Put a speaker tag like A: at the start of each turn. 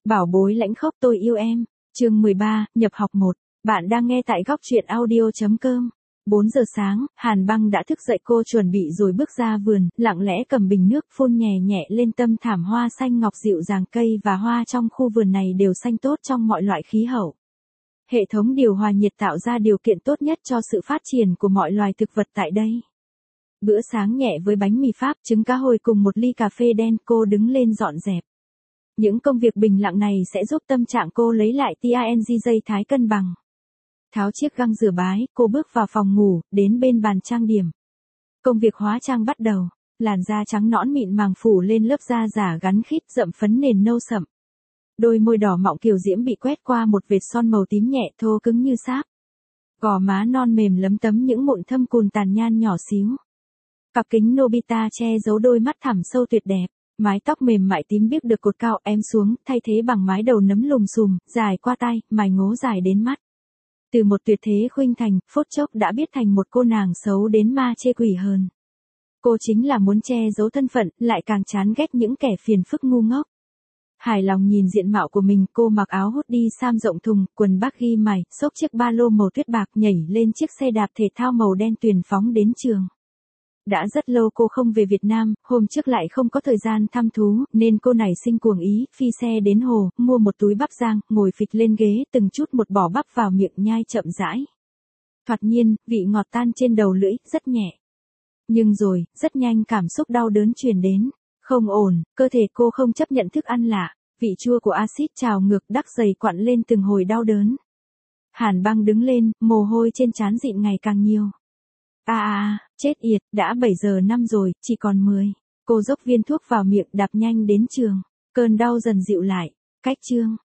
A: Bảo bối lãnh khốc tôi yêu em. Chương 13, nhập học 1. Bạn đang nghe tại góc truyện audio.com. 4 giờ sáng, Hàn Băng đã thức dậy, cô chuẩn bị rồi bước ra vườn, lặng lẽ cầm bình nước phun nhẹ nhẹ lên tâm thảm hoa xanh ngọc dịu dàng. Cây và hoa trong khu vườn này đều xanh tốt trong mọi loại khí hậu. Hệ thống điều hòa nhiệt tạo ra điều kiện tốt nhất cho sự phát triển của mọi loài thực vật tại đây. Bữa sáng nhẹ với bánh mì Pháp, trứng cá hồi cùng một ly cà phê đen, cô đứng lên dọn dẹp. Những công việc bình lặng này sẽ giúp tâm trạng cô lấy lại TINGJ thái cân bằng. Tháo chiếc găng rửa bái, cô bước vào phòng ngủ, đến bên bàn trang điểm. Công việc hóa trang bắt đầu. Làn da trắng nõn mịn màng phủ lên lớp da giả gắn khít rậm phấn nền nâu sậm. Đôi môi đỏ mọng kiều diễm bị quét qua một vệt son màu tím nhẹ thô cứng như sáp. Gò má non mềm lấm tấm những mụn thâm cùn tàn nhan nhỏ xíu. Cặp kính Nobita che giấu đôi mắt thẳm sâu tuyệt đẹp. Mái tóc mềm mại tím biếc được cột cao ém xuống, thay thế bằng mái đầu nấm lùm xùm, dài qua tai, mày ngố dài đến mắt. Từ một tuyệt thế khuynh thành, phút chốc đã biết thành một cô nàng xấu đến ma chê quỷ hờn. Cô chính là muốn che giấu thân phận, lại càng chán ghét những kẻ phiền phức ngu ngốc. Hài lòng nhìn diện mạo của mình, cô mặc áo hoodie sam rộng thùng, quần baggy mày, xốc chiếc ba lô màu tuyết bạc, nhảy lên chiếc xe đạp thể thao màu đen tuyền phóng đến trường. Đã rất lâu cô không về Việt Nam, hôm trước lại không có thời gian thăm thú, nên cô nảy sinh cuồng ý, phi xe đến hồ, mua một túi bắp rang, ngồi phịch lên ghế, từng chút một bỏ bắp vào miệng nhai chậm rãi. Thoạt nhiên, vị ngọt tan trên đầu lưỡi, rất nhẹ. Nhưng rồi, rất nhanh cảm xúc đau đớn truyền đến. Không ổn, cơ thể cô không chấp nhận thức ăn lạ, vị chua của axit trào ngược, đắc dày quặn lên từng hồi đau đớn. Hàn Băng đứng lên, mồ hôi trên trán dịn ngày càng nhiều. Chết yệt, đã 7 giờ 5 rồi, chỉ còn 10. Cô dốc viên thuốc vào miệng, đạp nhanh đến trường. Cơn đau dần dịu lại. Cách chương.